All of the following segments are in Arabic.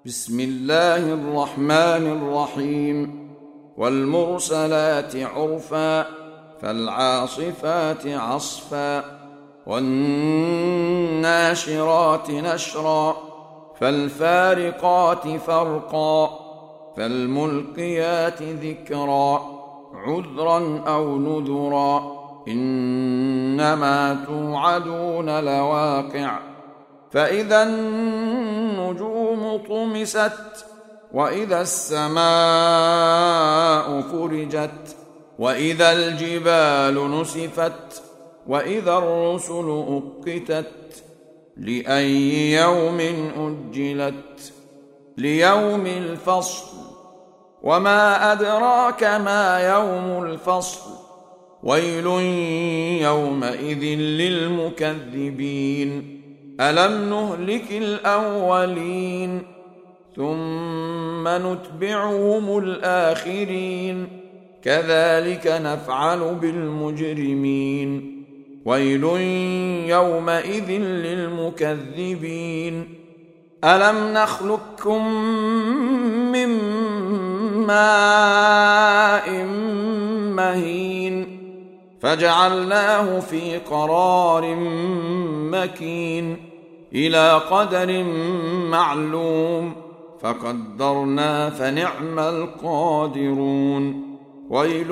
بسم الله الرحمن الرحيم والمرسلات عرفا فالعاصفات عصفا والناشرات نشرا فالفارقات فرقا فالملقيات ذكرا عذرا أو نذرا إنما توعدون لواقع فإذا النجوم طمست وإذا السماء فرجت وإذا الجبال نسفت وإذا الرسل أقتت لأي يوم أجلت ليوم الفصل وما أدراك ما يوم الفصل ويل يومئذ للمكذبين ألم نهلك الأولين ثم نتبعهم الآخرين كذلك نفعل بالمجرمين ويل يومئذ للمكذبين ألم نخلقكم من ماء مهين فجعلناه في قرار مكين إلى قدر معلوم فقدرنا فنعم القادرون ويل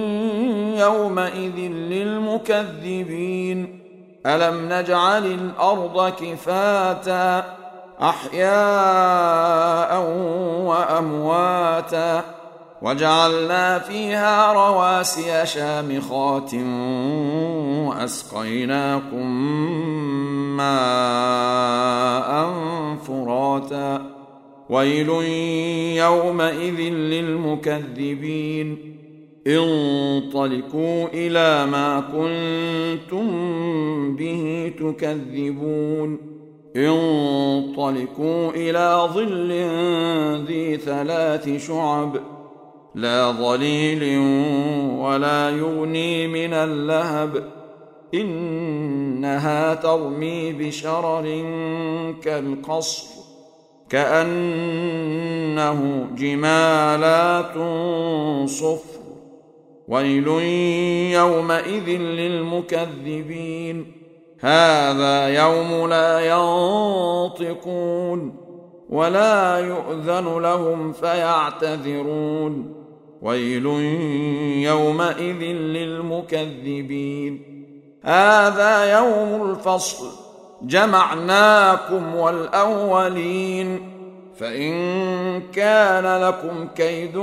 يومئذ للمكذبين ألم نجعل الأرض كفاتا أحياء وأمواتا وجعلنا فيها رواسي شامخات وأسقيناكم ماء فراتا ويل يومئذ للمكذبين انطلقوا إلى ما كنتم به تكذبون انطلقوا إلى ظل ذي 3 شعب لا ظليل ولا يغني من اللهب إنها ترمي بشرر كالقصر كأنه جمالات صفر ويل يومئذ للمكذبين هذا يوم لا ينطقون ولا يؤذن لهم فيعتذرون ويل يومئذ للمكذبين هذا يوم الفصل جمعناكم والأولين فإن كان لكم كيد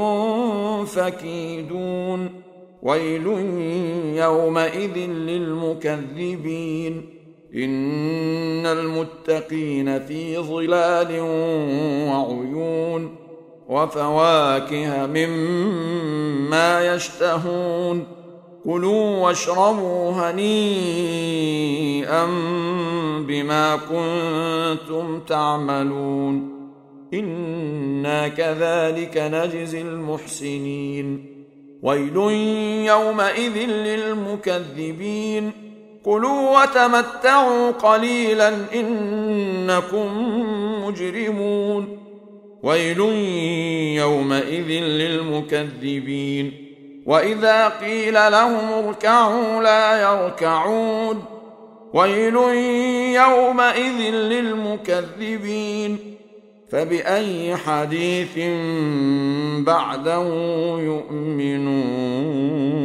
فكيدون ويل يومئذ للمكذبين إن المتقين في ظلال وعيون وفواكه مما يشتهون كلوا واشربوا هنيئا بما كنتم تعملون إنا كذلك نجزي المحسنين ويل يومئذ للمكذبين كلوا وتمتعوا قليلا إنكم مجرمون ويل يومئذ للمكذبين وإذا قيل لهم اركعوا لا يركعون ويل يومئذ للمكذبين فبأي حديث بعده يؤمنون